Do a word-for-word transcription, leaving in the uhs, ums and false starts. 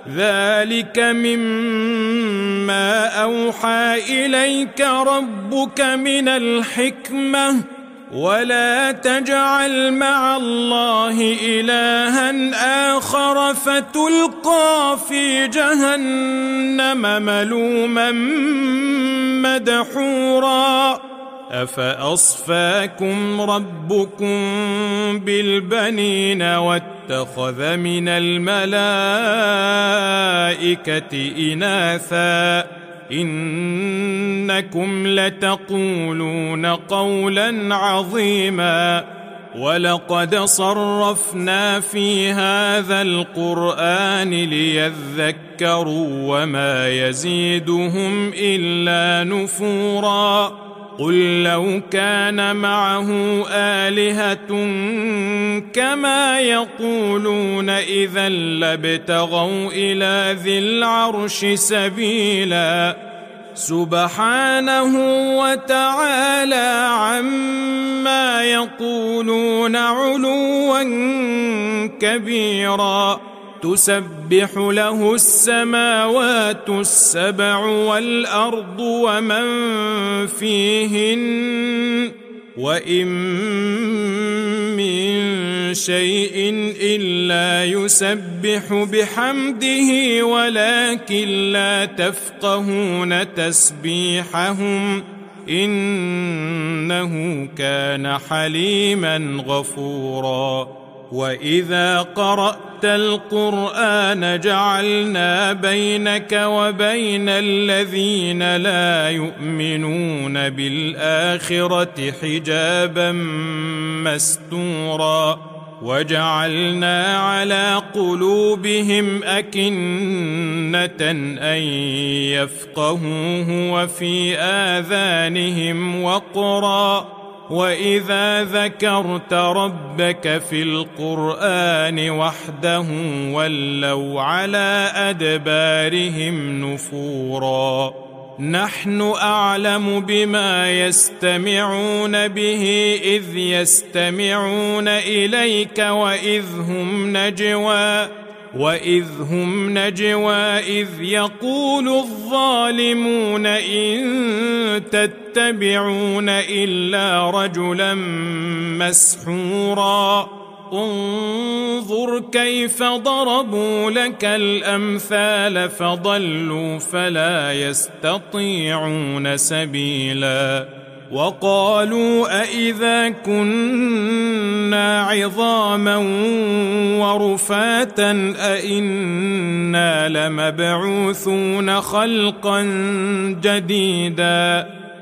ذلك مما أوحى إليك ربك من الحكمة ولا تجعل مع الله إلها آخر فتلقى في جهنم ملوما مدحورا أفأصفاكم ربكم بالبنين واتخذ من الملائكة إناثا إنكم لتقولون قولا عظيما ولقد صرفنا في هذا القرآن ليذكروا وما يزيدهم إلا نفورا قل لو كان معه آلهة كما يقولون إذا لابتغوا إلى ذي العرش سبيلا سبحانه وتعالى عما يقولون علوا كبيرا تسبح له السماوات السبع والأرض ومن فيهن وإن من شيء إلا يسبح بحمده ولكن لا تفقهون تسبيحهم إنه كان حليما غفورا وإذا قرأت القرآن جعلنا بينك وبين الذين لا يؤمنون بالآخرة حجابا مستورا وجعلنا على قلوبهم أكنة أن يفقهوه وفي آذانهم وقرا وإذا ذكرت ربك في القرآن وحده ولوا على أدبارهم نفورا نحن أعلم بما يستمعون به إذ يستمعون إليك وإذ هم نجوى وإذ هم نجوى إذ يقول الظالمون إن تتبعون إلا رجلا مسحورا انظر كيف ضربوا لك الأمثال فضلوا فلا يستطيعون سبيلا وقالوا أإذا كنا عظاما ورفاتا أإنا لمبعوثون خلقا جديدا